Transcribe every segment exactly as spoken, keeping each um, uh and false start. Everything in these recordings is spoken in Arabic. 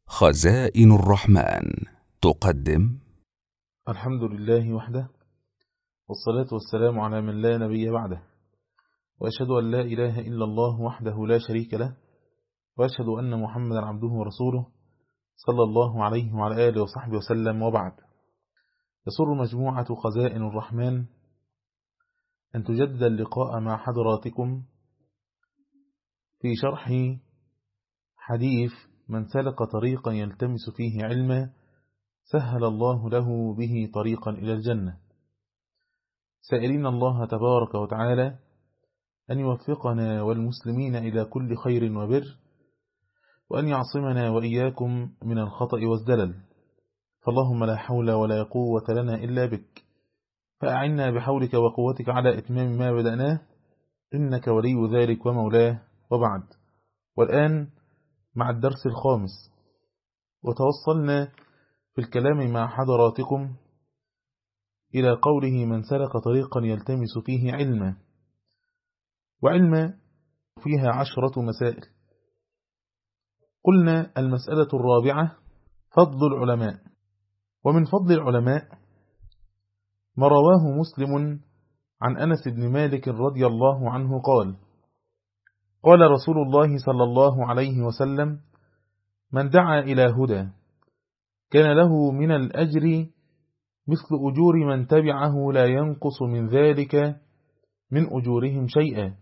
خزائن الرحمن تقدم. الحمد لله وحده، والصلاة والسلام على من لا نبي بعده، وأشهد أن لا إله إلا الله وحده لا شريك له، وأشهد أن محمدا عبده ورسوله صلى الله عليه وعلى آله وصحبه وسلم، وبعد. يسر مجموعة خزائن الرحمن أن تجدد اللقاء مع حضراتكم في شرح حديث من سلك طريقا يلتمس فيه علما سهل الله له به طريقا إلى الجنة، سائلين الله تبارك وتعالى أن يوفقنا والمسلمين إلى كل خير وبر، وأن يعصمنا وإياكم من الخطأ والزلل. فاللهم لا حول ولا قوة لنا إلا بك، فأعنا بحولك وقوتك على إتمام ما بدأناه، إنك ولي ذلك ومولاه. وبعد، والآن مع الدرس الخامس، وتوصلنا في الكلام مع حضراتكم إلى قوله من سلك طريقا يلتمس فيه علما، وعلما فيها عشرة مسائل. قلنا المسألة الرابعة فضل العلماء، ومن فضل العلماء ما رواه مسلم عن أنس بن مالك رضي الله عنه قال: قال رسول الله صلى الله عليه وسلم: من دعا إلى هدى كان له من الأجر مثل أجور من تبعه لا ينقص من ذلك من أجورهم شيئا،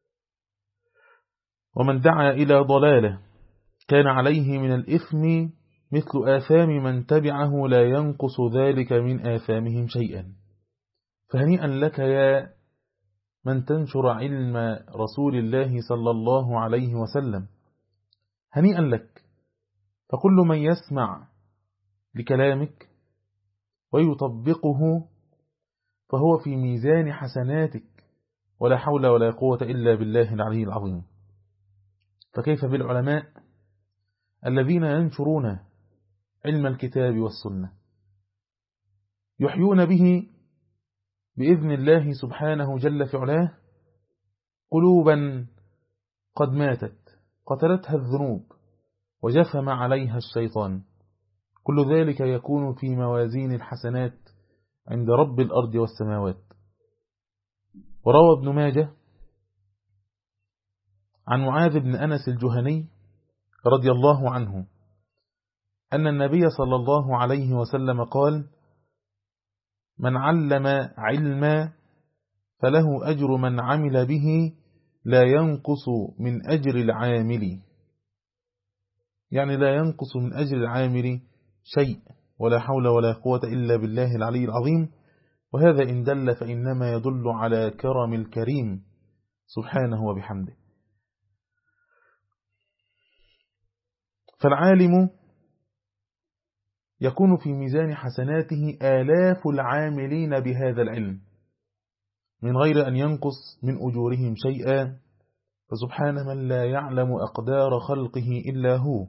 ومن دعا إلى ضلالة كان عليه من الإثم مثل آثام من تبعه لا ينقص ذلك من آثامهم شيئا. فهنيئا لك يا من تنشر علم رسول الله صلى الله عليه وسلم، هنيئا لك، فكل من يسمع لكلامك ويطبقه فهو في ميزان حسناتك، ولا حول ولا قوة إلا بالله العلي العظيم. فكيف بالعلماء الذين ينشرون علم الكتاب والسنة، يحيون به بإذن الله سبحانه جل في علاه قلوبا قد ماتت قتلتها الذنوب وجثم عليها الشيطان، كل ذلك يكون في موازين الحسنات عند رب الأرض والسماوات. وروى ابن ماجه عن معاذ بن أنس الجهني رضي الله عنه أن النبي صلى الله عليه وسلم قال: من علم علما فله أجر من عمل به لا ينقص من أجر العامل، يعني لا ينقص من أجر العامل شيء، ولا حول ولا قوة إلا بالله العلي العظيم. وهذا إن دل فإنما يدل على كرم الكريم سبحانه وبحمده. فالعالم يكون في ميزان حسناته آلاف العاملين بهذا العلم من غير أن ينقص من أجورهم شيئا، فسبحان من لا يعلم أقدار خلقه إلا هو.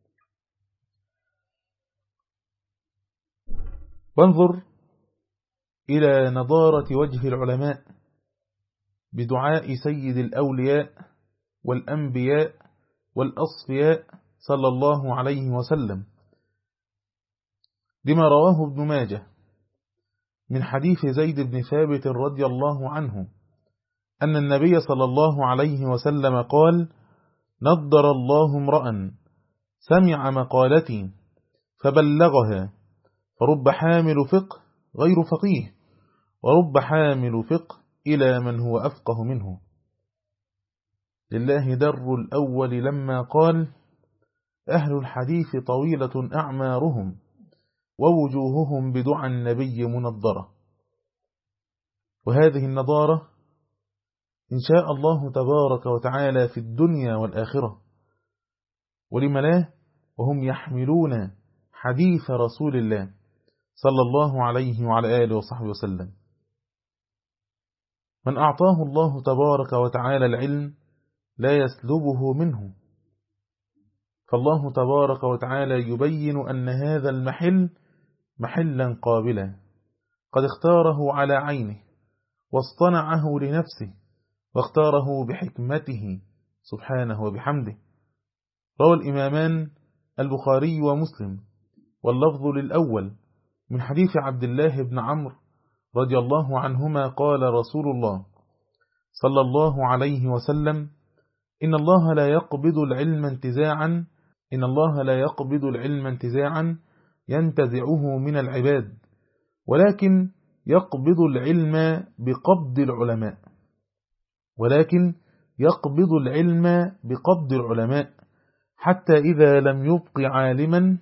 وانظر إلى نضارة وجه العلماء بدعاء سيد الأولياء والأنبياء والأصفياء صلى الله عليه وسلم، لما رواه ابن ماجه من حديث زيد بن ثابت رضي الله عنه أن النبي صلى الله عليه وسلم قال: نضر الله امرأ سمع مقالتي فبلغها، فرب حامل فقه غير فقيه، ورب حامل فقه إلى من هو أفقه منه. لله در الأول لما قال: أهل الحديث طويلة أعمارهم ووجوههم بدعى النبي منضرة. وهذه النضارة إن شاء الله تبارك وتعالى في الدنيا والآخرة، ولم لا وهم يحملون حديث رسول الله صلى الله عليه وعلى آله وصحبه وسلم. من أعطاه الله تبارك وتعالى العلم لا يسلبه منه، فالله تبارك وتعالى يبين أن هذا المحل محلا قابلا قد اختاره على عينه واصطنعه لنفسه واختاره بحكمته سبحانه وبحمده. روى الإمامان البخاري ومسلم، واللفظ للأول، من حديث عبد الله بن عمرو رضي الله عنهما قال رسول الله صلى الله عليه وسلم: إن الله لا يقبض العلم انتزاعا إن الله لا يقبض العلم انتزاعا ينتزعه من العباد، ولكن يقبض العلم بقبض العلماء ولكن يقبض العلم بقبض العلماء حتى إذا لم يبق عالما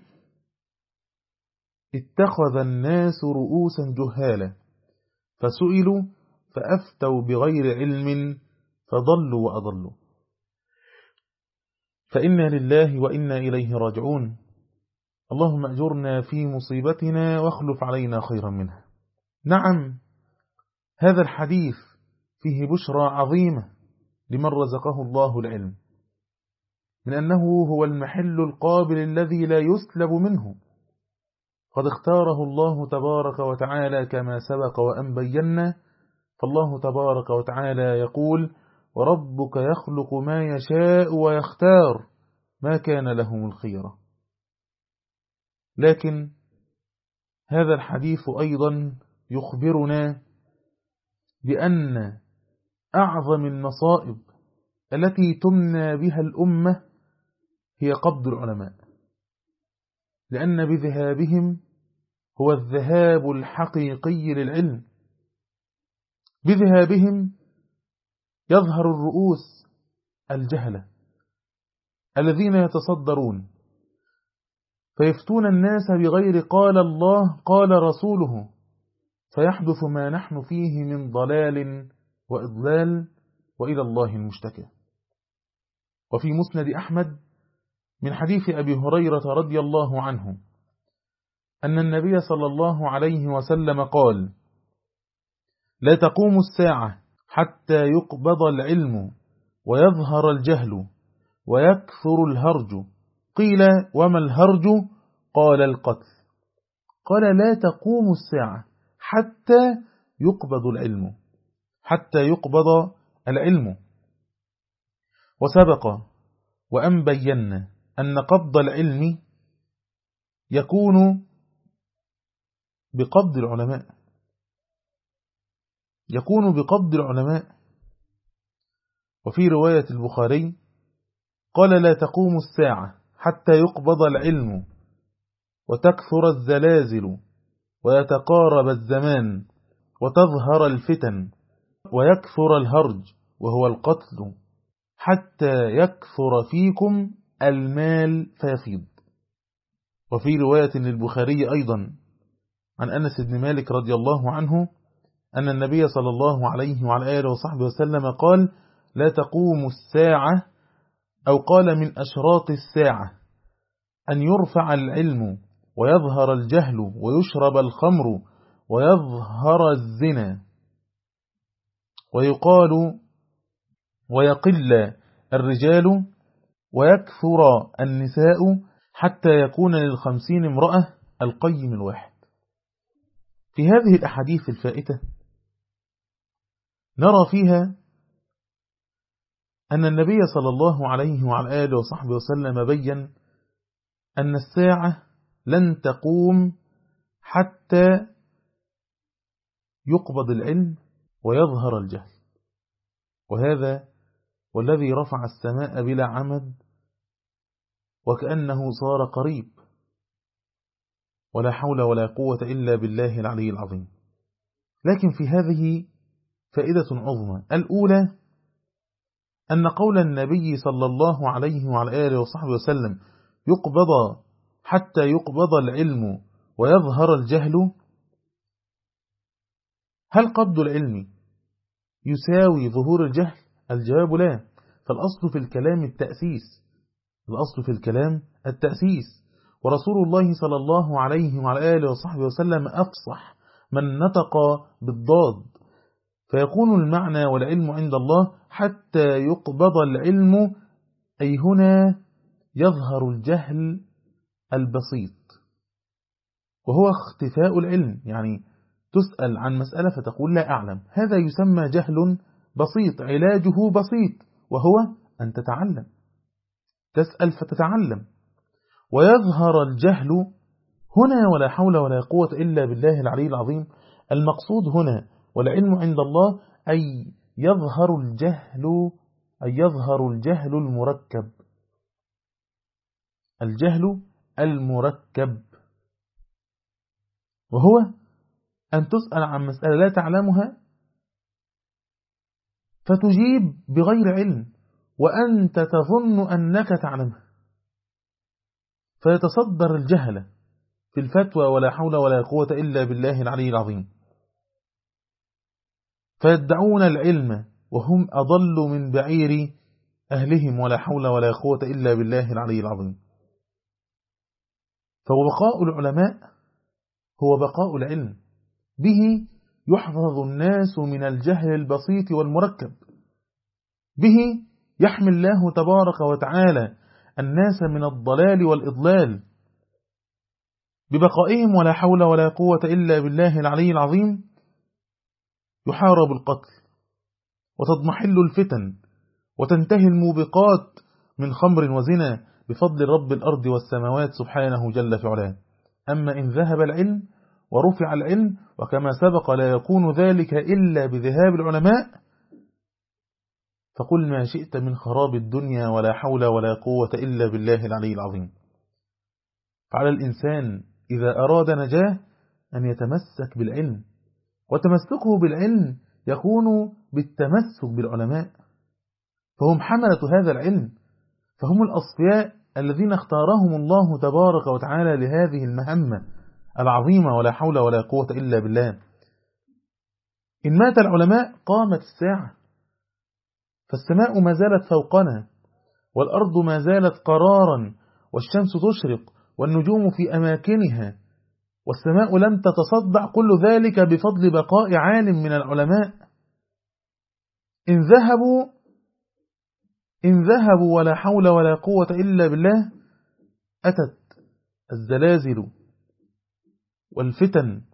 اتخذ الناس رؤوسا جهالا فسئلوا فأفتوا بغير علم فضلوا وأضلوا. فإنا لله وإنا إليه راجعون. اللهم أجرنا في مصيبتنا واخلف علينا خيرا منها. نعم، هذا الحديث فيه بشرى عظيمة لمن رزقه الله العلم، من أنه هو المحل القابل الذي لا يسلب منه، قد اختاره الله تبارك وتعالى كما سبق وأن بينا. فالله تبارك وتعالى يقول: وربك يخلق ما يشاء ويختار ما كان لهم الخيرة. لكن هذا الحديث أيضا يخبرنا بأن أعظم المصائب التي تمنى بها الأمة هي قبض العلماء، لأن بذهابهم هو الذهاب الحقيقي للعلم. بذهابهم يظهر الرؤوس الجهلة الذين يتصدرون فيفتون الناس بغير قال الله قال رسوله، فيحدث ما نحن فيه من ضلال وإضلال، وإلى الله المشتكى. وفي مسند أحمد من حديث أبي هريرة رضي الله عنه أن النبي صلى الله عليه وسلم قال: لا تقوم الساعة حتى يقبض العلم ويظهر الجهل ويكثر الهرج. قيل: وما الهرج؟ قال: القتل. قال: لا تقوم الساعة حتى يقبض العلم حتى يقبض العلم. وسبق وأن بينا أن قبض العلم يكون بقبض العلماء يكون بقبض العلماء وفي رواية البخاري قال: لا تقوم الساعة حتى يقبض العلم وتكثر الزلازل ويتقارب الزمان وتظهر الفتن ويكثر الهرج وهو القتل حتى يكثر فيكم المال فيفيض. وفي رواية للبخاري أيضا عن أنس بن مالك رضي الله عنه أن النبي صلى الله عليه وعلى آله وصحبه وسلم قال: لا تقوم الساعة، أو قال من أشراط الساعة، أن يرفع العلم ويظهر الجهل ويشرب الخمر ويظهر الزنا ويقال ويقل الرجال ويكثر النساء حتى يكون للخمسين امرأة القيم الواحد. في هذه الأحاديث الفائتة نرى فيها أن النبي صلى الله عليه وعلى آله وصحبه وسلم بيّن أن الساعة لن تقوم حتى يقبض العلم ويظهر الجهل، وهذا والذي رفع السماء بلا عمد وكأنه صار قريب، ولا حول ولا قوة إلا بالله العلي العظيم. لكن في هذه فائدة عظمى. الأولى أن قول النبي صلى الله عليه وعلى آله وصحبه وسلم يقبض حتى يقبض العلم ويظهر الجهل، هل قبض العلم يساوي ظهور الجهل؟ الجواب لا. فالأصل في الكلام التأسيس الأصل في الكلام التأسيس ورسول الله صلى الله عليه وعلى آله وصحبه وسلم أفصح من نطق بالضاد، فيكون المعنى والعلم عند الله حتى يقبض العلم، أي هنا يظهر الجهل البسيط وهو اختفاء العلم. يعني تسأل عن مسألة فتقول لا أعلم، هذا يسمى جهل بسيط علاجه بسيط، وهو أن تتعلم، تسأل فتتعلم. ويظهر الجهل هنا، ولا حول ولا قوة إلا بالله العلي العظيم. المقصود هنا والعلم عند الله أي يظهر الجهل، أي يظهر الجهل المركب، الجهل المركب، وهو أن تسأل عن مسألة لا تعلمها فتجيب بغير علم وأنت تظن أنك تعلمها، فيتصدر الجهل في الفتوى ولا حول ولا قوة إلا بالله العلي العظيم، فيدعون العلم وهم أضل من بعير أهلهم ولا حول ولا قوة إلا بالله العلي العظيم. فبقاء العلماء هو بقاء العلم، به يحفظ الناس من الجهل البسيط والمركب، به يحمي الله تبارك وتعالى الناس من الضلال والإضلال. ببقائهم ولا حول ولا قوة إلا بالله العلي العظيم يحارب القتل وتضمحل الفتن وتنتهي الموبقات من خمر وزنا بفضل رب الأرض والسماوات سبحانه جل في علاه. أما إن ذهب العلم ورفع العلم، وكما سبق لا يكون ذلك إلا بذهاب العلماء، فقل ما شئت من خراب الدنيا ولا حول ولا قوة إلا بالله العلي العظيم. فعلى الإنسان إذا أراد نجاه أن يتمسك بالعلم، وتمسكه بالعلم يكون بالتمسك بالعلماء، فهم حملة هذا العلم، فهم الأصفياء الذين اختارهم الله تبارك وتعالى لهذه المهمة العظيمة ولا حول ولا قوة إلا بالله. إن مات العلماء قامت الساعة، فالسماء ما زالت فوقنا، والأرض ما زالت قرارا، والشمس تشرق والنجوم في أماكنها، والسماء لن تتصدع، كل ذلك بفضل بقاء عالم من العلماء. إن ذهبوا إن ذهبوا ولا حول ولا قوة إلا بالله أتت الزلازل والفتن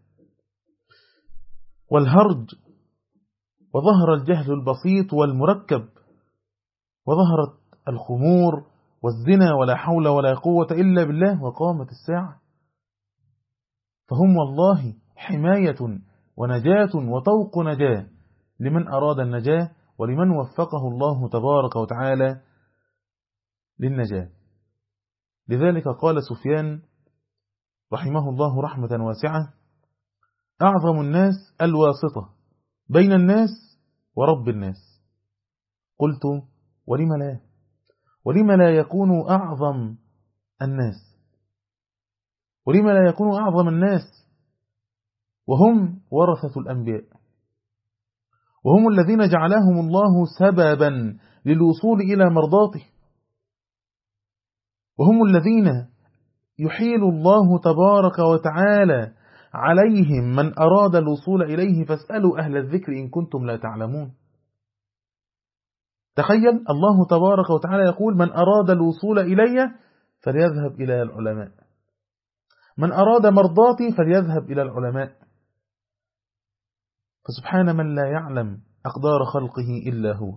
والهرج، وظهر الجهل البسيط والمركب، وظهرت الخمور والزنا ولا حول ولا قوة إلا بالله، وقامت الساعة. فهم والله حماية ونجاة وطوق نجاة لمن أراد النجاة، ولمن وفقه الله تبارك وتعالى للنجاة. لذلك قال سفيان رحمه الله رحمة واسعة: أعظم الناس الواسطة بين الناس ورب الناس. قلت: ولم لا ولم لا يكون أعظم الناس ولم لا يكون أعظم الناس وهم ورثة الأنبياء، وهم الذين جعلهم الله سببا للوصول إلى مرضاته، وهم الذين يحيل الله تبارك وتعالى عليهم من أراد الوصول إليه، فاسألوا أهل الذكر إن كنتم لا تعلمون. تخيل الله تبارك وتعالى يقول: من أراد الوصول إلي فليذهب إلى العلماء، من أراد مرضاتي فليذهب إلى العلماء. فسبحان من لا يعلم أقدار خلقه إلا هو.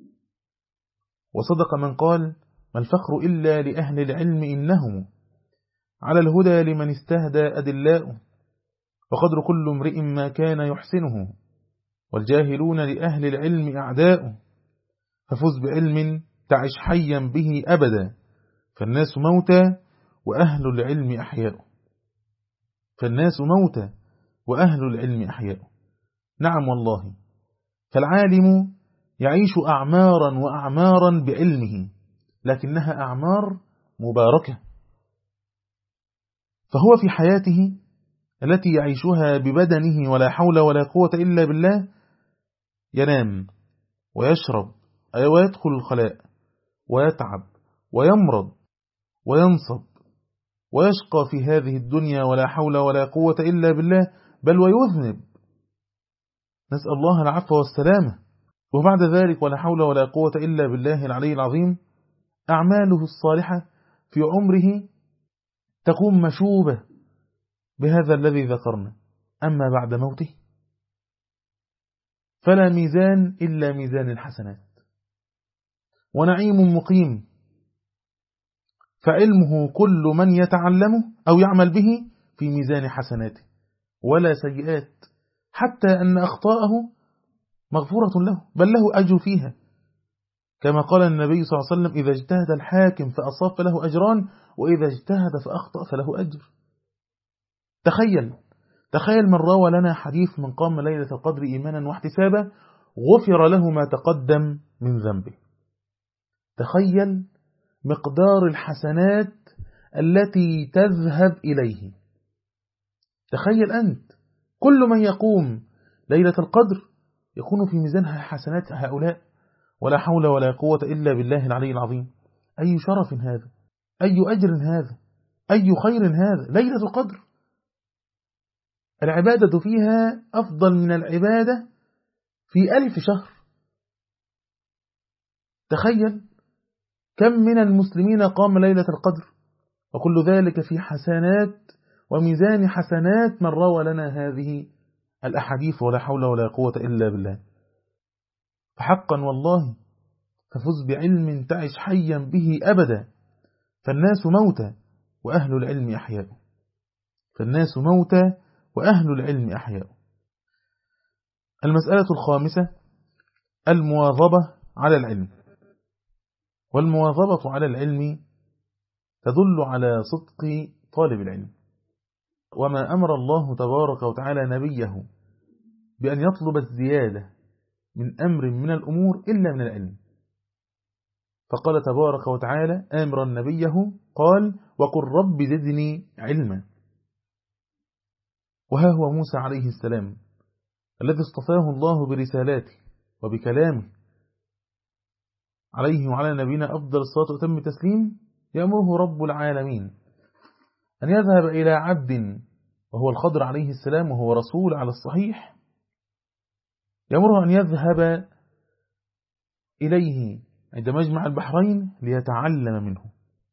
وصدق من قال: ما الفخر إلا لأهل العلم إنهم على الهدى لمن استهدى أدلاء، وقدر كل امرئ ما كان يحسنه، والجاهلون لأهل العلم أعداء، ففز بعلم تعش حيا به أبدا، فالناس موتى وأهل العلم أحياء. فالناس موتى وأهل العلم أحياء. نعم والله، فالعالم يعيش أعمارا وأعمارا بعلمه، لكنها أعمار مباركة، فهو في حياته التي يعيشها ببدنه ولا حول ولا قوة إلا بالله ينام ويشرب ويدخل الخلاء ويتعب ويمرض وينصب ويشقى في هذه الدنيا ولا حول ولا قوة إلا بالله، بل ويذنب، نسأل الله العفو والسلامة. وبعد ذلك ولا حول ولا قوة إلا بالله العلي العظيم أعماله الصالحة في عمره تكون مشوبة بهذا الذي ذكرنا. أما بعد موته فلا ميزان إلا ميزان الحسنات، ونعيم مقيم فعلمه كل من يتعلمه أو يعمل به في ميزان حسناته ولا سيئات، حتى أن أخطاءه مغفورة له بل له أجر فيها، كما قال النبي صلى الله عليه وسلم: إذا اجتهد الحاكم فأصاب فله أجران، وإذا اجتهد فأخطأ فله أجر. تخيل تخيل من روى لنا حديث: من قام ليلة القدر إيمانا واحتسابا غفر له ما تقدم من ذنبه. تخيل مقدار الحسنات التي تذهب إليه. تخيل أنت كل من يقوم ليلة القدر يكون في ميزانها حسنات هؤلاء، ولا حول ولا قوة إلا بالله العلي العظيم. أي شرف هذا، أي أجر هذا، أي خير هذا. ليلة القدر العبادة فيها أفضل من العبادة في ألف شهر. تخيل كم من المسلمين قام ليلة القدر، وكل ذلك في حسنات وميزان حسنات من روى لنا هذه الأحاديث، ولا حول ولا قوة إلا بالله. فحقا والله ففز بعلم تعش حيا به أبدا، فالناس موتى وأهل العلم أحياء. فالناس موتى وأهل العلم أحياء. المسألة الخامسة: المواظبة على العلم. والمواظبة على العلم تدل على صدق طالب العلم، وما أمر الله تبارك وتعالى نبيه بأن يطلب الزيادة من أمر من الأمور إلا من العلم. فقال تبارك وتعالى آمرا نبيه قال: وقل رب زدني علما. وها هو موسى عليه السلام الذي اصطفاه الله برسالاته وبكلامه عليه وعلى نبينا أفضل الصلاة وتم التسليم، يأمره رب العالمين أن يذهب إلى عبد وهو الخضر عليه السلام وهو رسول على الصحيح، يأمره أن يذهب إليه عند مجمع البحرين ليتعلم منه.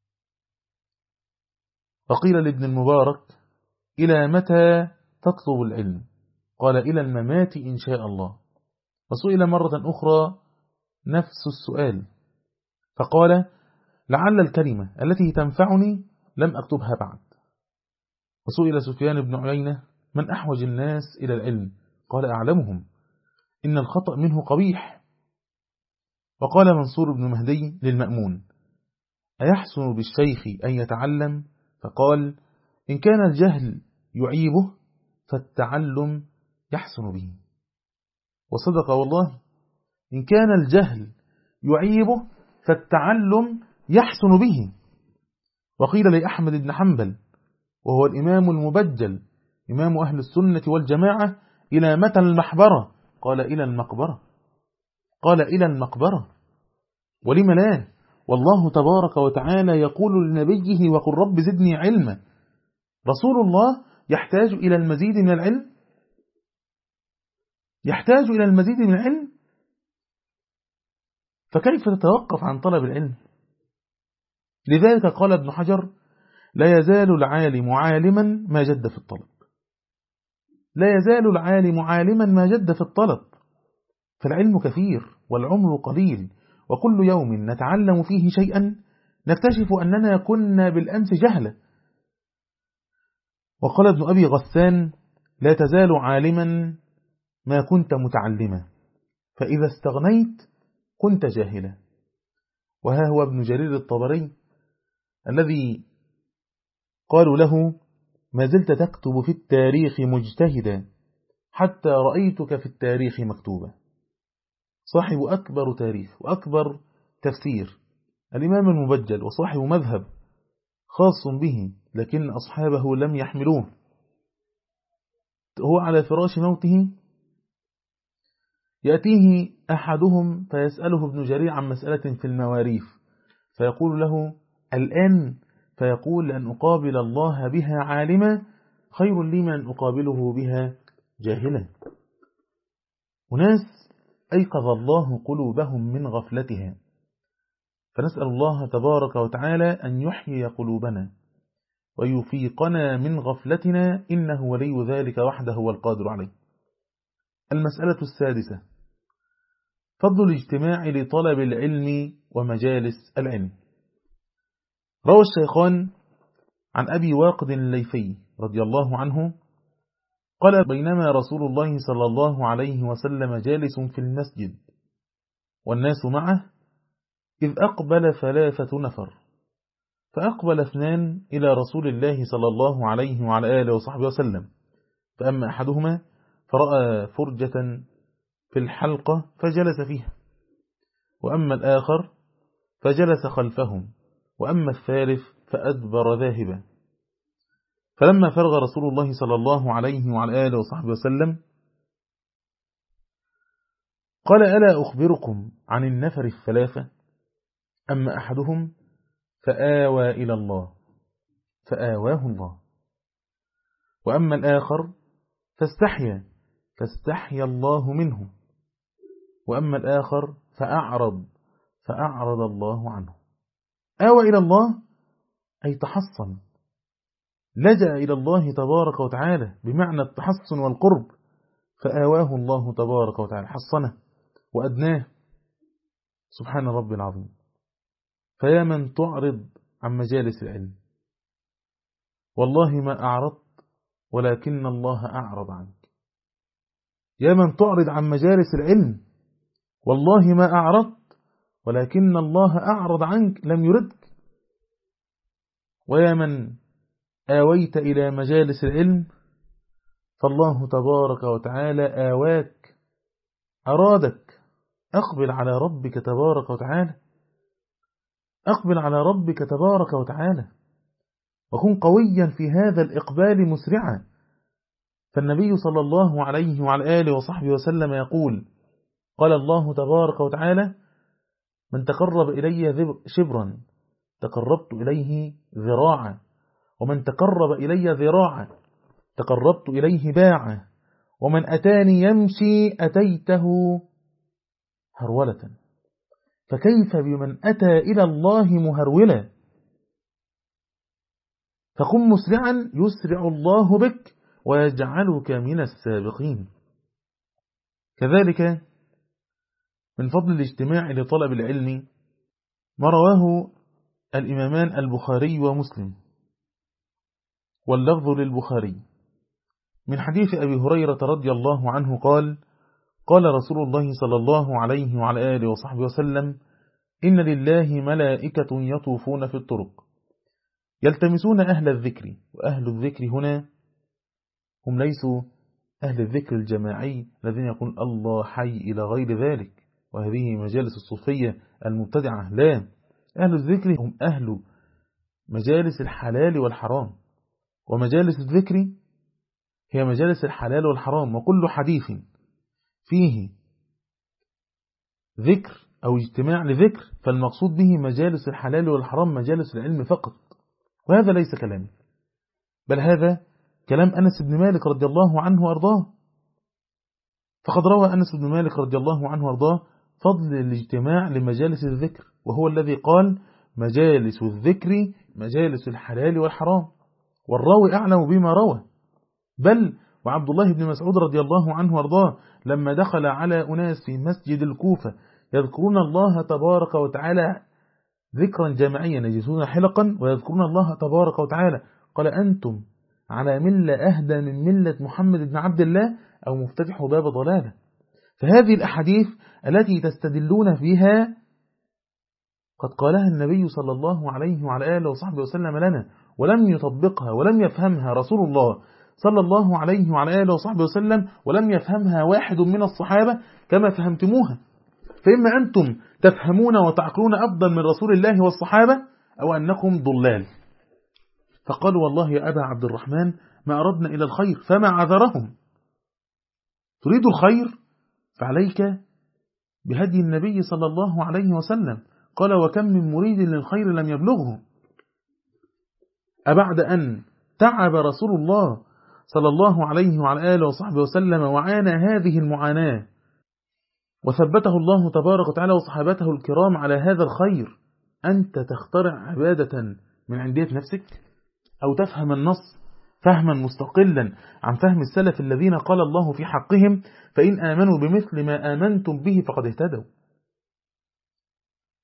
فقيل لابن المبارك: إلى متى تطلب العلم؟ قال: إلى الممات إن شاء الله. وسئل مرة أخرى نفس السؤال فقال: لعل الكلمة التي تنفعني لم أكتبها بعد. وسئل سفيان بن عيينة: من أحوج الناس إلى العلم؟ قال: أعلمهم، إن الخطأ منه قبيح. وقال منصور بن مهدي للمأمون: أيحسن بالشيخ أن يتعلم؟ فقال: إن كان الجهل يعيبه فالتعلم يحسن به. وصدق والله، إن كان الجهل يعيبه فالتعلم يحسن به. وقيل لأحمد بن حنبل وهو الإمام المبجل إمام أهل السنة والجماعة: إلى متى المحبرة؟ قال: إلى المقبرة. قال: إلى المقبرة. ولم لا؟ والله تبارك وتعالى يقول لنبيه: وقل رب زدني علما. رسول الله يحتاج إلى المزيد من العلم، يحتاج إلى المزيد من العلم، فكيف تتوقف عن طلب العلم؟ لذلك قال ابن حجر: لا يزال العالم عالما ما جد في الطلب. لا يزال العالم عالما ما جد في الطلب. فالعلم كثير والعمر قليل، وكل يوم نتعلم فيه شيئا نكتشف أننا كنا بالأمس جهلة. وقال ابن أبي غسان: لا تزال عالما ما كنت متعلما، فإذا استغنيت كنت جاهلا. وها هو ابن جرير الطبري الذي قالوا له: ما زلت تكتب في التاريخ مجتهدا حتى رأيتك في التاريخ مكتوبا. صاحب أكبر تاريخ وأكبر تفسير، الإمام المبجل وصاحب مذهب خاص به، لكن أصحابه لم يحملوه. هو على فراش موته يأتيه أحدهم فيسأله ابن جرير عن مسألة في المواريث، فيقول له: الآن؟ فيقول: أن أقابل الله بها عالما خير لي من أن أقابله بها جاهلا. وناس أيقظ الله قلوبهم من غفلتها، فنسأل الله تبارك وتعالى أن يحيي قلوبنا ويفيقنا من غفلتنا، إنه ولي ذلك وحده هو القادر عليه. المسألة السادسة: فضل الاجتماع لطلب العلم ومجالس العلم. روى الشيخان عن أبي واقد الليثي رضي الله عنه قال: بينما رسول الله صلى الله عليه وسلم جالس في المسجد والناس معه، إذ أقبل ثلاثة نفر، فأقبل اثنان إلى رسول الله صلى الله عليه وعلى آله وصحبه وسلم، فأما أحدهما فرأى فرجة في الحلقة فجلس فيها، وأما الآخر فجلس خلفهم، وأما الثالث فأدبر ذاهبا. فلما فرغ رسول الله صلى الله عليه وعلى آله وصحبه وسلم قال: ألا أخبركم عن النفر الثلاثة؟ أما أحدهم فآوى إلى الله فآواه الله، وأما الآخر فاستحيا فاستحيا الله منه، وأما الآخر فأعرض فأعرض الله عنه. آوى إلى الله أي تحصن، لجأ إلى الله تبارك وتعالى بمعنى التحصن والقرب، فآواه الله تبارك وتعالى، حصنه وأدناه. سبحان ربي العظيم. فيا من تعرض عن مجالس العلم، والله ما أعرضت ولكن الله أعرض عنك. يا من تعرض عن مجالس العلم، والله ما أعرضت ولكن الله أعرض عنك، لم يردك. ويا من آويت إلى مجالس العلم، فالله تبارك وتعالى آواك، أرادك. أقبل على ربك تبارك وتعالى، أقبل على ربك تبارك وتعالى، وكن قويا في هذا الإقبال مسرعا. فالنبي صلى الله عليه وعلى آله وصحبه وسلم يقول: قال الله تبارك وتعالى: من تقرب إلي شبرا تقربت إليه ذراعا، ومن تقرب إلي ذراعا تقربت إليه باعا، ومن أتاني يمشي أتيته هرولة. فكيف بمن أتى إلى الله مهرولا؟ فكن مسرعا يسرع الله بك ويجعلك من السابقين. كذلك من فضل الاجتماع لطلب العلم ما رواه الإمامان البخاري ومسلم، واللفظ للبخاري، من حديث أبي هريرة رضي الله عنه قال: قال رسول الله صلى الله عليه وعلى آله وصحبه وسلم: إن لله ملائكة يطوفون في الطرق يلتمسون أهل الذكر. وأهل الذكر هنا هم ليسوا أهل الذكر الجماعي الذين يقول الله حي إلى غير ذلك، وهذه مجالس الصوفية المبتدعة، لا، أهل الذكر هم أهل مجالس الحلال والحرام. ومجالس الذكر هي مجالس الحلال والحرام، وكل حديث فيه ذكر أو اجتماع لذكر فالمقصود به مجالس الحلال والحرام، مجالس العلم فقط. وهذا ليس كلامي، بل هذا كلام أنس بن مالك رضي الله عنه وأرضاه. فقد روى أنس بن مالك رضي الله عنه وأرضاه فضل الاجتماع لمجالس الذكر، وهو الذي قال: مجالس الذكر مجالس الحلال والحرام. والراوي أعلم بما روى. بل وعبد الله بن مسعود رضي الله عنه وارضاه لما دخل على أناس في مسجد الكوفة يذكرون الله تبارك وتعالى ذكرا جماعيا، يجلسون حلقا ويذكرون الله تبارك وتعالى، قال: أنتم على ملة أهدى من ملة محمد بن عبد الله، أو مفتتح باب ضلالة. فهذه الأحاديث التي تستدلون فيها قد قالها النبي صلى الله عليه وعلى آله وصحبه وسلم لنا، ولم يطبقها ولم يفهمها رسول الله صلى الله عليه وعلى آله وصحبه وسلم، ولم يفهمها واحد من الصحابة كما فهمتموها. فإما أنتم تفهمون وتعقلون أفضل من رسول الله والصحابة، أو أنكم ضلال. فقالوا: والله يا أبا عبد الرحمن ما أردنا إلى الخير، فما عذرهم؟ تريد الخير فعليك بهدي النبي صلى الله عليه وسلم. قال: وكم من مريد للخير لم يبلغه. أبعد أن تعب رسول الله صلى الله عليه وعلى آله وصحبه وسلم وعانى هذه المعاناة وثبته الله تبارك وتعالى وصحابته الكرام على هذا الخير، أنت تخترع عبادة من عندية نفسك، أو تفهم النص فهما مستقلا عن فهم السلف الذين قال الله في حقهم: فإن آمنوا بمثل ما آمنتم به فقد اهتدوا.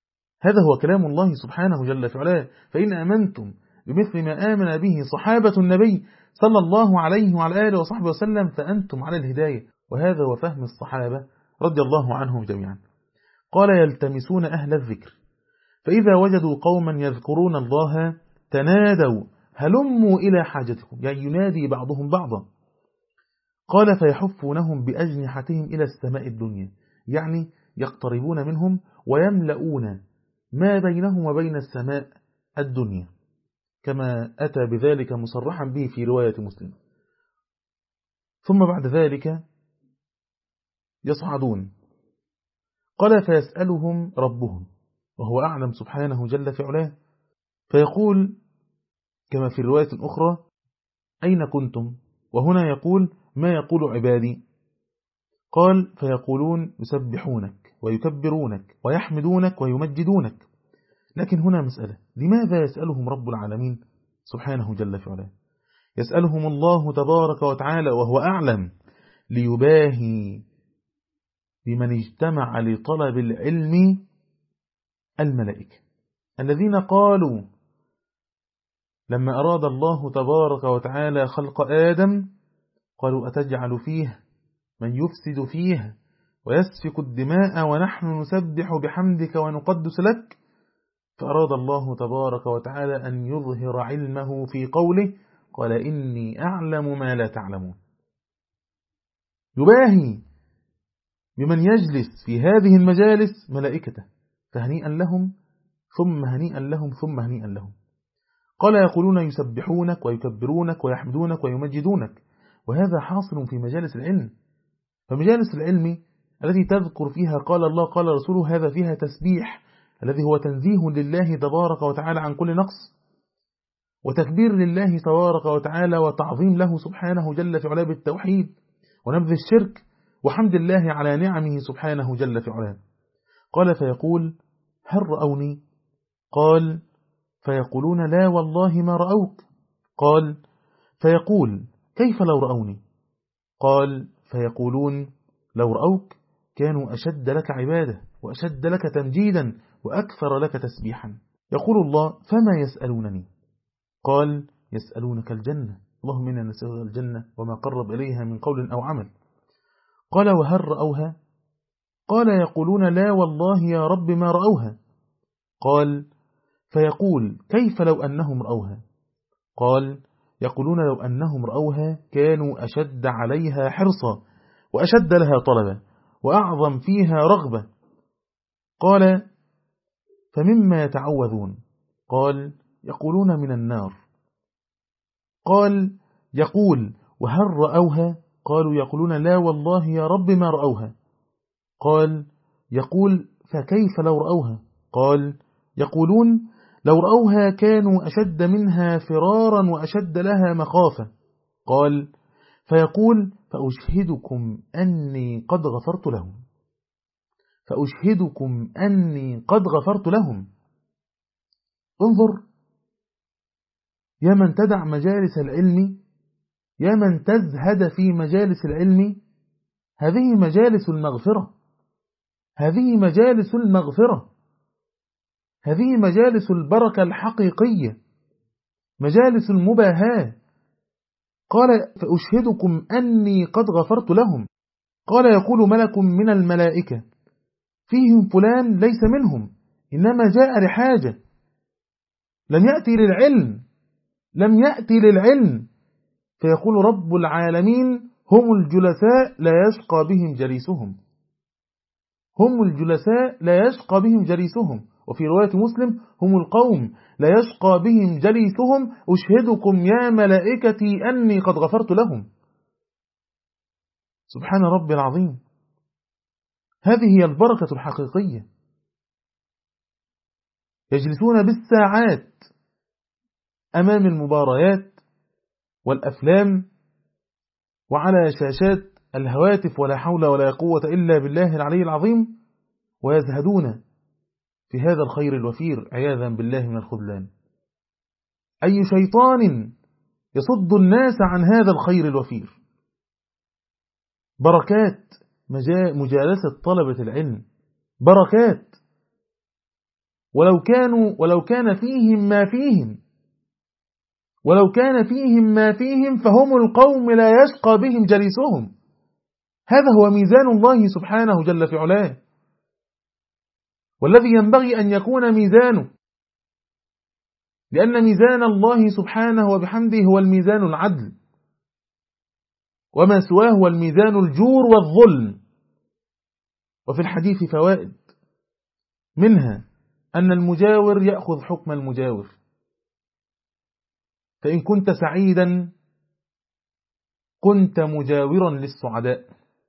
هذا هو كلام الله سبحانه جل في علاه. فإن آمنتم بمثل ما آمن به صحابة النبي صلى الله عليه وعلى آله وصحبه وسلم فأنتم على الهداية. وهذا هو فهم الصحابة رضي الله عنهم جميعا. قال يلتمسون أهل الذكر فإذا وجدوا قوما يذكرون الله تنادوا هلموا إلى حاجتكم، يعني ينادي بعضهم بعضا. قال فيحفونهم بأجنحتهم إلى السماء الدنيا، يعني يقتربون منهم ويملؤون ما بينهم وبين السماء الدنيا، كما أتى بذلك مصرحا به في رواية مسلم. ثم بعد ذلك يصعدون. قال فيسألهم ربهم وهو أعلم سبحانه جل في علاه، فيقول كما في رواية أخرى أين كنتم؟ وهنا يقول ما يقول عبادي؟ قال فيقولون يسبحونك ويكبرونك ويحمدونك ويمجدونك. لكن هنا مسألة، لماذا يسألهم رب العالمين سبحانه جل في علاه؟ يسألهم الله تبارك وتعالى وهو أعلم ليباهي بمن اجتمع لطلب العلم الملائكة الذين قالوا لما أراد الله تبارك وتعالى خلق آدم قالوا أتجعل فيه من يفسد فيه ويسفك الدماء ونحن نسبح بحمدك ونقدس لك. فأراد الله تبارك وتعالى أن يظهر علمه في قوله قال إني أعلم ما لا تعلمون. يباهي بمن يجلس في هذه المجالس ملائكته، فهنيئا لهم ثم هنيئا لهم ثم هنيئا لهم. قال يقولون يسبحونك ويكبرونك ويحمدونك ويمجدونك، وهذا حاصل في مجالس العلم. فمجالس العلم التي تذكر فيها قال الله قال رسوله هذا فيها تسبيح الذي هو تنزيه لله تبارك وتعالى عن كل نقص، وتكبير لله تبارك وتعالى وتعظيم له سبحانه جل في علاه بالتوحيد ونبذ الشرك، وحمد الله على نعمه سبحانه جل في علاه. قال فيقول هل رأوني؟ قال فيقولون لا والله ما رأوك. قال فيقول كيف لو رأوني؟ قال فيقولون لو رأوك كانوا أشد لك عبادة وأشد لك تمجيدا وأكثر لك تسبيحا. يقول الله فما يسألونني؟ قال يسألونك الجنة، اللهم إنا نسأل الجنة وما قرب إليها من قول أو عمل. قال وهل رأوها؟ قال يقولون لا والله يا رب ما رأوها. قال فيقول كيف لو أنهم رأوها؟ قال يقولون لو أنهم رأوها كانوا أشد عليها حرصا وأشد لها طلبا وأعظم فيها رغبة. قال فمما يتعوذون؟ قال يقولون من النار. قال يقول وهل رأوها؟ قالوا يقولون لا والله يا رب ما رأوها. قال يقول فكيف لو رأوها؟ قال يقولون لو رأوها كانوا أشد منها فرارا وأشد لها مخافة. قال فيقول فأشهدكم أني قد غفرت لهم، فأشهدكم أني قد غفرت لهم. انظر يا من تدع مجالس العلم، يا من تزهد في مجالس العلم، هذه مجالس المغفرة، هذه مجالس المغفرة، هذه مجالس البركة الحقيقية، مجالس المباهاة. قال فأشهدكم أني قد غفرت لهم. قال يقول ملك من الملائكة فيهم فلان ليس منهم إنما جاء لحاجة، لم يأتي للعلم، لم يأتي للعلم. فيقول رب العالمين هم الجلساء لا يشقى بهم جليسهم، هم الجلساء لا يشقى بهم جليسهم. وفي رواية مسلم هم القوم لا يشقى بهم جليسهم أشهدكم يا ملائكتي أني قد غفرت لهم. سبحان ربي العظيم. هذه هي البركة الحقيقية. يجلسون بالساعات أمام المباريات والأفلام وعلى شاشات الهواتف ولا حول ولا قوة إلا بالله العلي العظيم، ويزهدون في هذا الخير الوفير عياذا بالله من الخذلان. أي شيطان يصد الناس عن هذا الخير الوفير. بركات مجالسة طلبة العلم، بركات. ولو كانوا ولو كان فيهم ما فيهم ولو كان فيهم ما فيهم فهم القوم لا يشقى بهم جليسهم. هذا هو ميزان الله سبحانه جل في علاه، والذي ينبغي أن يكون ميزانه، لأن ميزان الله سبحانه وبحمده هو الميزان العدل، وما سواه هو الميزان الجور والظلم. وفي الحديث فوائد، منها أن المجاور يأخذ حكم المجاور، فإن كنت سعيدا كنت مجاورا للسعداء.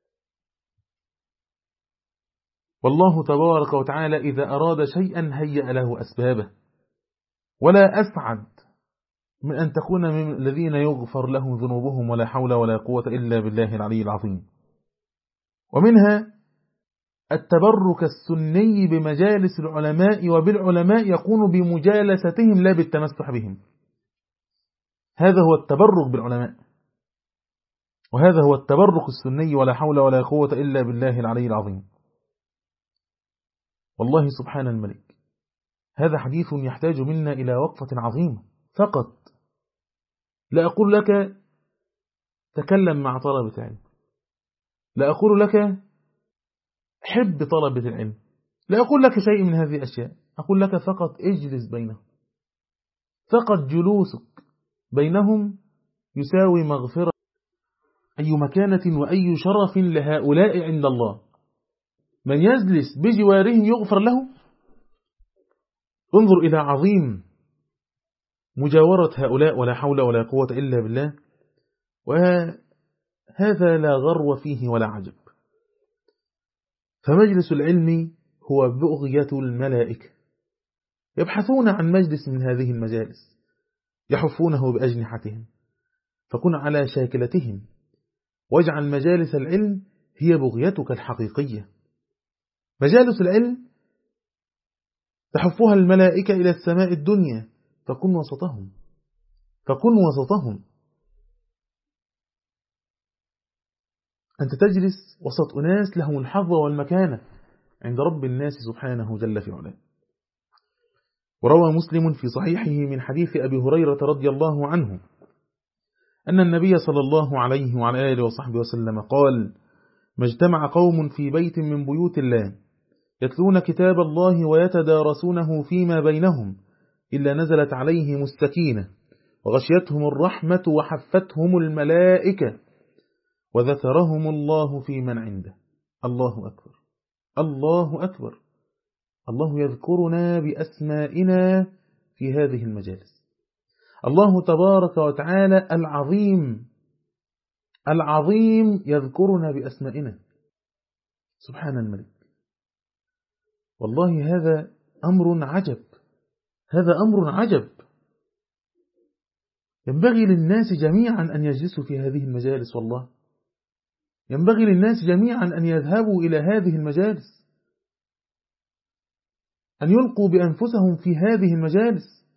والله تبارك وتعالى إذا أراد شيئا هيأ له أسبابه، ولا أسعد من أن تكون من الذين يغفر لهم ذنوبهم ولا حول ولا قوة إلا بالله العلي العظيم. ومنها التبرك السني بمجالس العلماء وبالعلماء يكون بمجالستهم لا بالتمسح بهم. هذا هو التبرك بالعلماء، وهذا هو التبرك السني ولا حول ولا قوة إلا بالله العلي العظيم. والله سبحان الملك، هذا حديث يحتاج منا إلى وقفة عظيمة فقط. لا أقول لك تكلم مع طلبة العلم، لا أقول لك حب طلبة العلم، لا أقول لك شيء من هذه الأشياء، أقول لك فقط اجلس بينهم. فقط جلوسك بينهم يساوي مغفرة أي مكانة وأي شرف لهؤلاء عند الله. من يجلس بجوارهم يغفر له. انظر إلى عظيم مجاورة هؤلاء ولا حول ولا قوة إلا بالله، وهذا لا غرو فيه ولا عجب. فمجلس العلم هو بغية الملائكة، يبحثون عن مجلس من هذه المجالس يحفونه بأجنحتهم، فكن على شاكلتهم، واجعل مجالس العلم هي بغيتك الحقيقية. مجالس العلم تحفها الملائكة إلى السماء الدنيا، فكن وسطهم، فكن وسطهم. أنت تجلس وسط أناس لهم الحظ والمكانة عند رب الناس سبحانه جل في علاه. وروى مسلم في صحيحه من حديث أبي هريرة رضي الله عنه أن النبي صلى الله عليه وعلى آله وصحبه وسلم قال: ما اجتمع قوم في بيت من بيوت الله يتلون كتاب الله ويتدارسونه فيما بينهم إلا نزلت عليهم السكينة وغشيتهم الرحمة وحفتهم الملائكة وذكرهم الله في من عنده. الله أكبر، الله أكبر. الله يذكرنا بأسمائنا في هذه المجالس. الله تبارك وتعالى العظيم العظيم يذكرنا بأسمائنا، سبحان الملك. والله هذا أمر عجب، هذا أمر عجب. ينبغي للناس جميعا أن يجلسوا في هذه المجالس، والله ينبغي للناس جميعا أن يذهبوا إلى هذه المجالس، أن يلقوا بأنفسهم في هذه المجالس.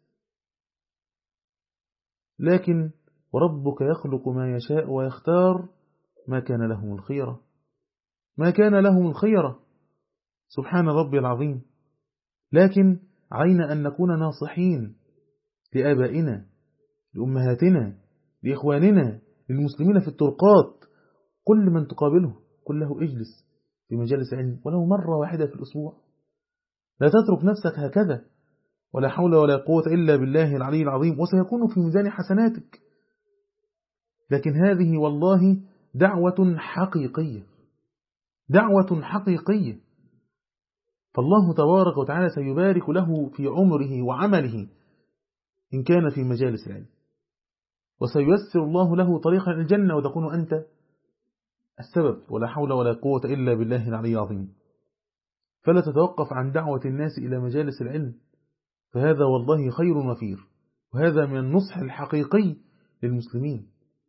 لكن وربك يخلق ما يشاء ويختار، ما كان لهم الخيرة، ما كان لهم الخيرة، سبحان ربي العظيم. لكن علينا أن نكون ناصحين لآبائنا، لأمهاتنا، لإخواننا، للمسلمين في الطرقات. كل من تقابله قل له اجلس في مجالس علم ولو مرة واحدة في الأسبوع. لا تترك نفسك هكذا، ولا حول ولا قوة إلا بالله العلي العظيم، وسيكون في ميزان حسناتك. لكن هذه والله دعوة حقيقية، دعوة حقيقية. فالله تبارك وتعالى سيبارك له في عمره وعمله إن كان في مجالس العلم، وسييسر الله له طريقا إلى الجنة، وتكون أنت السبب، ولا حول ولا قوة إلا بالله العلي العظيم. فلا تتوقف عن دعوة الناس إلى مجالس العلم، فهذا والله خير وفير، وهذا من النصح الحقيقي للمسلمين.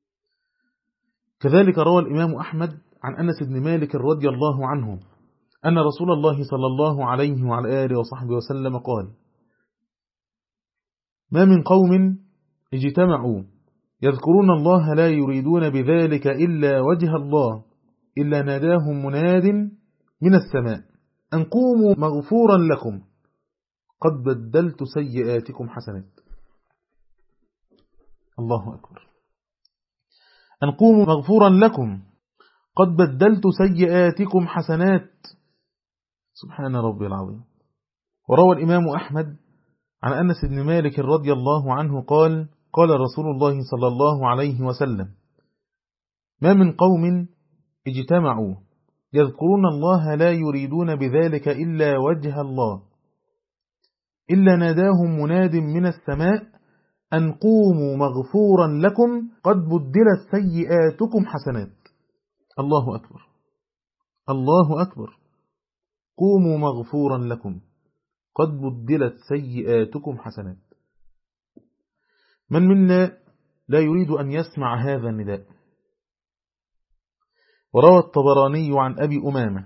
كذلك روى الإمام أحمد عن أنس بن مالك رضي الله عنه أن رسول الله صلى الله عليه وعلى آله وصحبه وسلم قال: ما من قوم اجتمعوا يذكرون الله لا يريدون بذلك إلا وجه الله إلا ناداهم مناد من السماء أن قوموا مغفورا لكم، قد بدلت سيئاتكم حسنات. الله أكبر. أن قوموا مغفورا لكم قد بدلت سيئاتكم حسنات. سبحان ربي العظيم. وروى الإمام أحمد عن أنس بن مالك رضي الله عنه قال قال رسول الله صلى الله عليه وسلم: ما من قوم اجتمعوا يذكرون الله لا يريدون بذلك إلا وجه الله إلا ناداهم مناد من السماء أن قوموا مغفورا لكم قد بدلت سيئاتكم حسنات. الله أكبر. الله أكبر. قوموا مغفورا لكم قد بدلت سيئاتكم حسنات. من منا لا يريد أن يسمع هذا النداء؟ وروى الطبراني عن أبي أمامة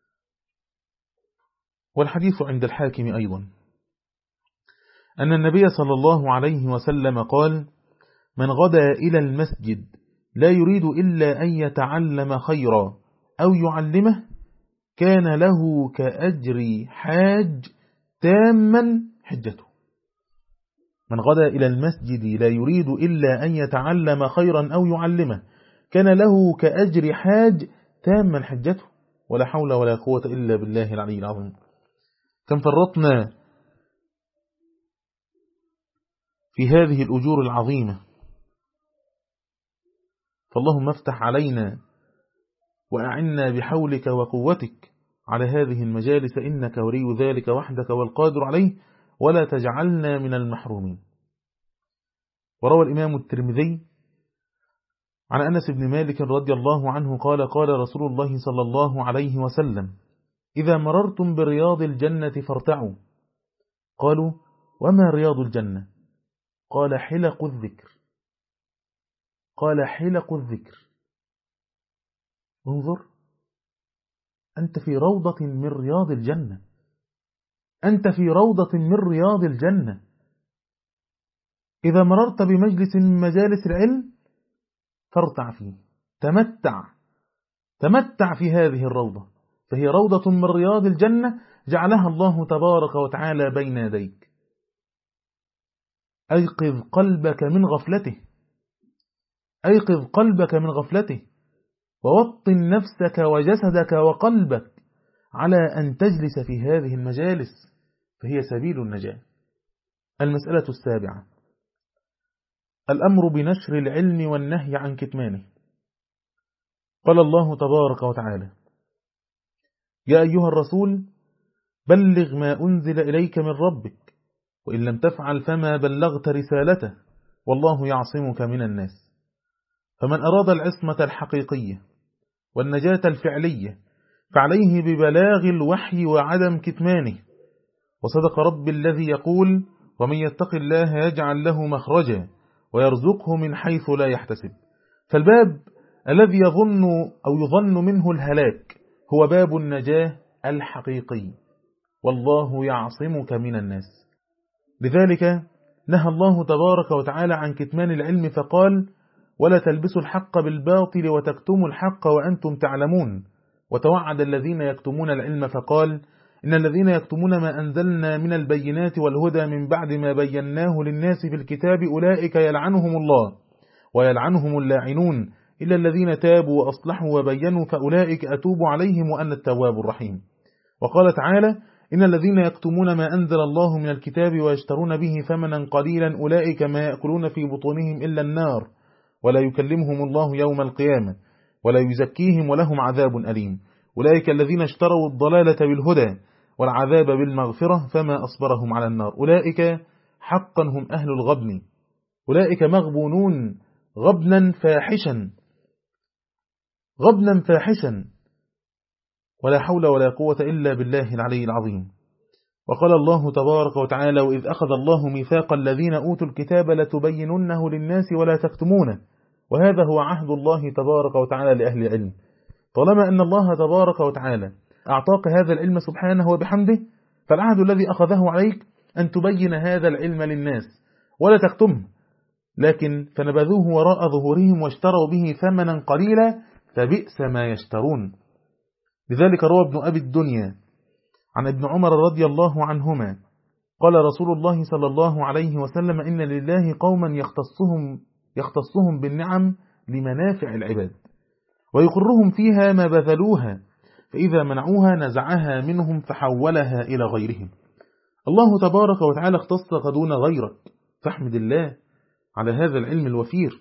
والحديث عند الحاكم أيضا أن النبي صلى الله عليه وسلم قال: من غدا إلى المسجد لا يريد إلا أن يتعلم خيرا أو يعلمه كان له كأجر حاج تاما حجته. من غدا إلى المسجد لا يريد إلا أن يتعلم خيرا أو يعلمه كان له كأجر حاج تاما حجته. ولا حول ولا قوة إلا بالله العلي العظيم. كم فرطنا في هذه الأجور العظيمة، فاللهم افتح علينا وأعنا بحولك وقوتك على هذه المجالس، إنك ولي ذلك وحدك والقادر عليه، ولا تجعلنا من المحرومين. وروى الإمام الترمذي عن أنس بن مالك رضي الله عنه قال قال رسول الله صلى الله عليه وسلم: إذا مررتم برياض الجنة فارتعوا. قالوا: وما رياض الجنة؟ قال: حلق الذكر. قال: حلق الذكر. انظر، أنت في روضة من رياض الجنة، أنت في روضة من رياض الجنة. إذا مررت بمجلس من مجالس العلم فارتع فيه، تمتع تمتع في هذه الروضة، فهي روضة من رياض الجنة جعلها الله تبارك وتعالى بين يديك. أيقظ قلبك من غفلته، أيقظ قلبك من غفلته، ووطن نفسك وجسدك وقلبك على أن تجلس في هذه المجالس، فهي سبيل النجاة. المسألة السابعة: الأمر بنشر العلم والنهي عن كتمانه. قال الله تبارك وتعالى: يا أيها الرسول بلغ ما أنزل إليك من ربك وإن لم تفعل فما بلغت رسالته والله يعصمك من الناس. فمن أراد العصمة الحقيقية والنجاة الفعلية فعليه ببلاغ الوحي وعدم كتمانه. وصدق رب الذي يقول: ومن يتق الله يجعل له مخرجا ويرزقه من حيث لا يحتسب. فالباب الذي يظن أو يظن منه الهلاك هو باب النجاة الحقيقي، والله يعصمك من الناس. لذلك نهى الله تبارك وتعالى عن كتمان العلم فقال: ولا تلبسوا الحق بالباطل وتكتموا الحق وأنتم تعلمون. وتوعد الذين يكتمون العلم فقال: إن الذين يكتمون ما أنزلنا من البينات والهدى من بعد ما بيناه للناس في الكتاب أولئك يلعنهم الله ويلعنهم اللاعنون إلا الذين تابوا وأصلحوا وبينوا فأولئك أتوب عليهم وأنا التواب الرحيم. وقال تعالى: إن الذين يكتمون ما أنزل الله من الكتاب ويشترون به ثمنا قليلا أولئك ما يأكلون في بطونهم إلا النار ولا يكلمهم الله يوم القيامة ولا يزكيهم ولهم عذاب أليم. أولئك الذين اشتروا الضلالة بالهدى والعذاب بالمغفرة فما أصبرهم على النار أولئك حقا هم أهل الغبن أولئك مغبونون غبنا فاحشا غبنا فاحشا ولا حول ولا قوة إلا بالله العلي العظيم. وقال الله تبارك وتعالى: وإذ أخذ الله ميثاق الذين أوتوا الكتاب لتبيننه للناس ولا تكتمونه وهذا هو عهد الله تبارك وتعالى لأهل العلم. طالما أن الله تبارك وتعالى أعطاك هذا العلم سبحانه وبحمده فالعهد الذي أخذه عليك أن تبين هذا العلم للناس ولا تكتمه، لكن فنبذوه وراء ظهورهم واشتروا به ثمنا قليلا فبئس ما يشترون. لذلك روى ابن أبي الدنيا عن ابن عمر رضي الله عنهما قال رسول الله صلى الله عليه وسلم: إن لله قوما يختصهم, يختصهم بالنعم لمنافع العباد ويقرهم فيها ما بذلوها، فإذا منعوها نزعها منهم فحولها إلى غيرهم. الله تبارك وتعالى اختصك دون غيرك، فاحمد الله على هذا العلم الوفير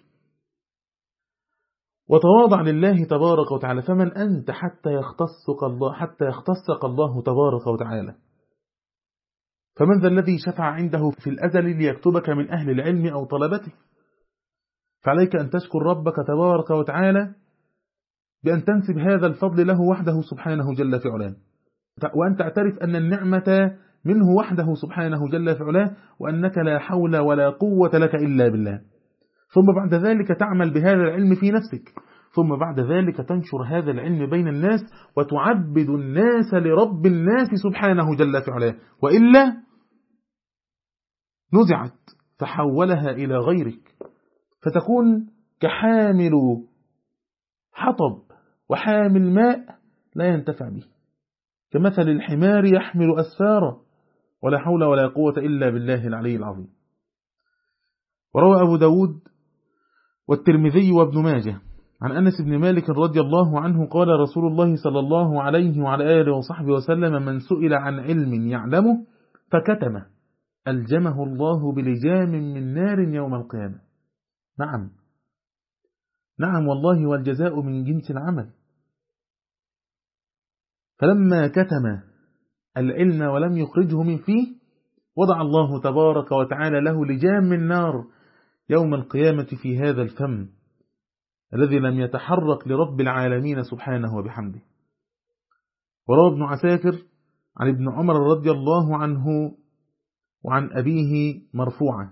وتواضع لله تبارك وتعالى. فمن أنت حتى يختصك الله حتى يختصك الله تبارك وتعالى؟ فمن ذا الذي شفع عنده في الأزل ليكتبك من أهل العلم أو طلبته؟ فعليك أن تشكر ربك تبارك وتعالى بأن تنسب هذا الفضل له وحده سبحانه جل في علاه، وأن تعترف أن النعمة منه وحده سبحانه جل في علاه، وأنك لا حول ولا قوة لك إلا بالله. ثم بعد ذلك تعمل بهذا العلم في نفسك، ثم بعد ذلك تنشر هذا العلم بين الناس وتعبد الناس لرب الناس سبحانه جل في علاه، وإلا نزعت فحولها إلى غيرك، فتكون كحامل حطب وحامل ماء لا ينتفع به، كمثل الحمار يحمل أسفارا، ولا حول ولا قوة إلا بالله العلي العظيم. وروى أبو داود والترمذي وابن ماجه عن أنس بن مالك رضي الله عنه قال: رسول الله صلى الله عليه وعلى آله وصحبه وسلم: من سئل عن علم يعلمه فكتمه ألجمه الله بلجام من نار يوم القيامة. نعم نعم والله، والجزاء من جنس العمل. فلما كتم العلم ولم يخرجه من فيه وضع الله تبارك وتعالى له لجام من نار يوم القيامة في هذا الفم الذي لم يتحرك لرب العالمين سبحانه وبحمده. وروى ابن عساكر عن ابن عمر رضي الله عنه وعن أبيه مرفوعا،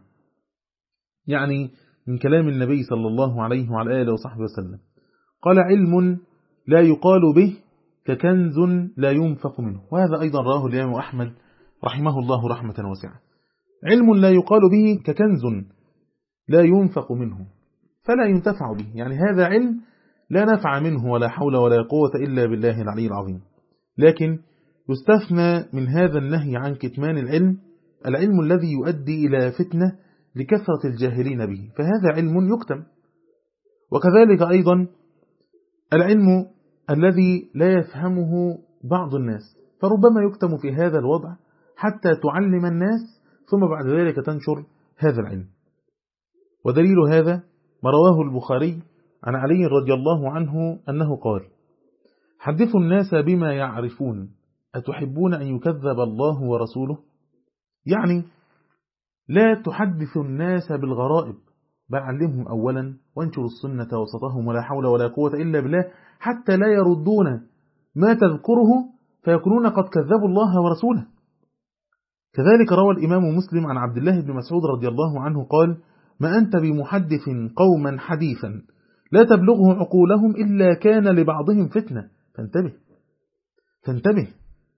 يعني من كلام النبي صلى الله عليه وعلى آله وصحبه وسلم، قال: علم لا يقال به ككنز لا ينفق منه. وهذا أيضا رواه الإمام أحمد رحمه الله رحمة واسعة. علم لا يقال به ككنز لا ينفق منه فلا ينتفع به، يعني هذا علم لا نفع منه ولا حول ولا قوة إلا بالله العلي العظيم. لكن يستثنى من هذا النهي عن كتمان العلم العلم الذي يؤدي إلى فتنة لكثرة الجاهلين به، فهذا علم يكتم. وكذلك أيضا العلم الذي لا يفهمه بعض الناس، فربما يكتم في هذا الوضع حتى تعلم الناس، ثم بعد ذلك تنشر هذا العلم. ودليل هذا ما رواه البخاري عن علي رضي الله عنه أنه قال: حدثوا الناس بما يعرفون أتحبون أن يكذب الله ورسوله؟ يعني لا تحدث الناس بالغرائب، بل علمهم أولا وانشروا السنة وسطهم ولا حول ولا قوة إلا بالله، حتى لا يردون ما تذكره فيكونون قد كذبوا الله ورسوله. كذلك روى الإمام مسلم عن عبد الله بن مسعود رضي الله عنه قال: ما أنت بمحدث قوما حديثا لا تبلغه عقولهم إلا كان لبعضهم فتنة. فانتبه فانتبه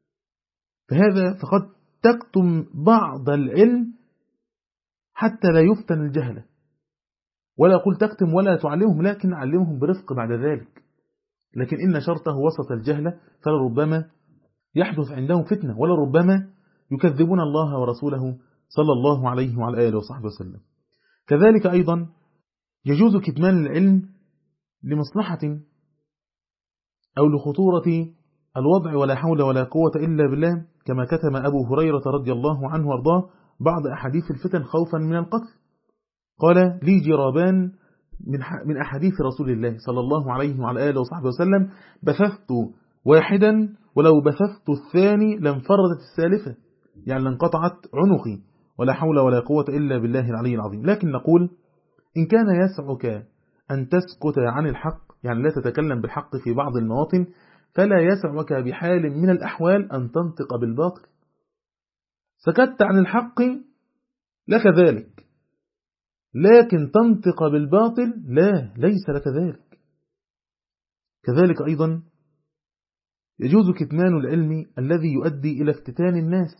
فهذا فقد تكتم بعض العلم حتى لا يفتن الجهلة، ولا أقول تكتم ولا تعلمهم، لكن علمهم برفق بعد ذلك. لكن إن شرطه وسط الجهلة، فلربما يحدث عندهم فتنة، ولربما يكذبون الله ورسوله صلى الله عليه وعلى آله وصحبه وسلم. كذلك أيضا يجوز كتمان العلم لمصلحة أو لخطورة الوضع ولا حول ولا قوة إلا بالله، كما كتم أبو هريرة رضي الله عنه وارضاه بعض أحاديث الفتن خوفا من القتل. قال: لي جرابان من أحاديث رسول الله صلى الله عليه وعلى آله وصحبه وسلم، بثثت واحدا ولو بثثت الثاني لانفردت الثالثة، يعني لانقطعت عنقي، ولا حول ولا قوة إلا بالله العلي العظيم. لكن نقول: إن كان يسعك أن تسكت عن الحق، يعني لا تتكلم بالحق في بعض المواطن، فلا يسعك بحال من الأحوال أن تنطق بالباطل. سكت عن الحق لك ذلك، لكن تنطق بالباطل لا، ليس لك ذلك. كذلك أيضا يجوز كتمان العلم الذي يؤدي إلى افتتان الناس.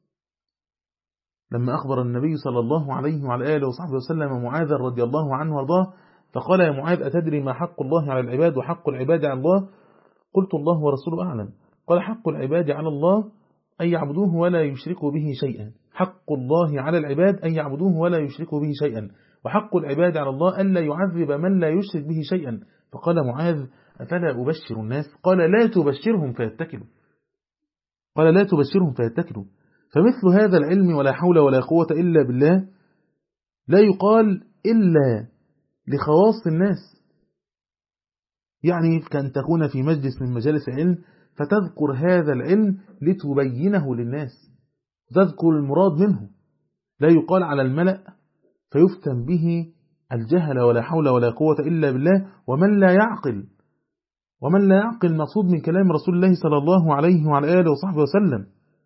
لما أخبر النبي صلى الله عليه وعلى آله وصحبه وسلم معاذ رضي الله عنه وارضاه فقال: يا معاذ، أتدري ما حق الله على العباد وحق العباد على الله؟ قلت: الله ورسوله أعلم. قال: حق العباد على الله أن يعبدوه ولا يشركوا به شيئا، حق الله على العباد أن يعبدوه ولا يشركوا به شيئا، وحق العباد على الله ألا يعذب من لا يشرك به شيئا. فقال معاذ: أفلا أبشر الناس؟ قال: لا تبشرهم فيتكلوا قال لا تبشرهم فيتكلوا فمثل هذا العلم ولا حول ولا قوة إلا بالله لا يقال إلا لخواص الناس. يعني كأن تكون في مجلس من مجالس العلم فتذكر هذا العلم لتبينه للناس، تذكر المراد منه، لا يقال على الملأ فيفتن به الجهل ولا حول ولا قوة إلا بالله. ومن لا يعقل ومن لا يعقل مقصود من كلام رسول الله صلى الله عليه وعلى آله وصحبه وسلم.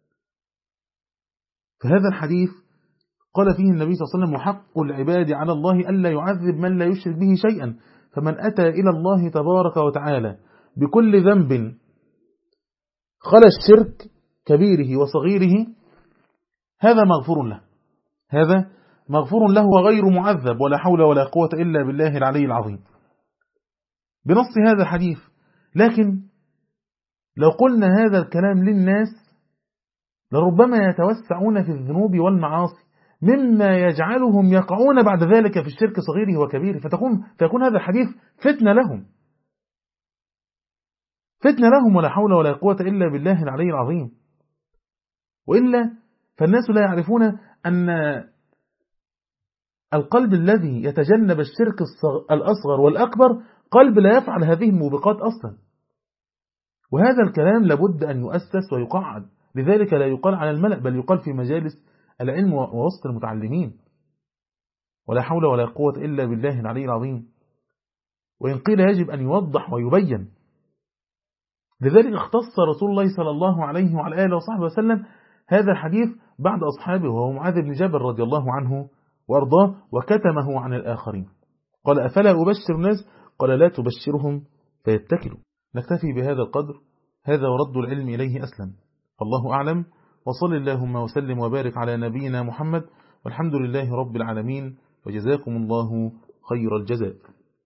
فهذا الحديث قال فيه النبي صلى الله عليه وسلم: وحق العباد على الله ألا يعذب من لا يشرك به شيئا. فمن أتى إلى الله تبارك وتعالى بكل ذنب خلا الشرك كبيره وصغيره هذا مغفور له هذا مغفور له وغير معذب ولا حول ولا قوة إلا بالله العلي العظيم بنص هذا الحديث. لكن لو قلنا هذا الكلام للناس لربما يتوسعون في الذنوب والمعاصي مما يجعلهم يقعون بعد ذلك في الشرك صغيره وكبيره، فتكون, فيكون هذا الحديث فتنة لهم فتنة لهم ولا حول ولا قوة إلا بالله العلي العظيم. وإلا فالناس لا يعرفون أن القلب الذي يتجنب الشرك الأصغر والأكبر قلب لا يفعل هذه الموبقات أصلا. وهذا الكلام لابد أن يؤسس ويقعد، لذلك لا يقال على الملأ بل يقال في مجالس العلم ووسط المتعلمين. ولا حول ولا قوة إلا بالله العلي العظيم. وإن قيل يجب أن يوضح ويبين. لذلك اختص رسول الله صلى الله عليه وعلى آله وصحبه وسلم هذا الحديث بعد أصحابه وهو معاذ بن جبل رضي الله عنه وارضاه، وكتمه عن الآخرين. قال: أفلا أبشر الناس؟ قال: لا تبشرهم فيتكلوا. نكتفي بهذا القدر، هذا ورد العلم إليه أسلم. فالله أعلم، وصل اللهم وسلم وبارك على نبينا محمد، والحمد لله رب العالمين، وجزاكم الله خير الجزاء.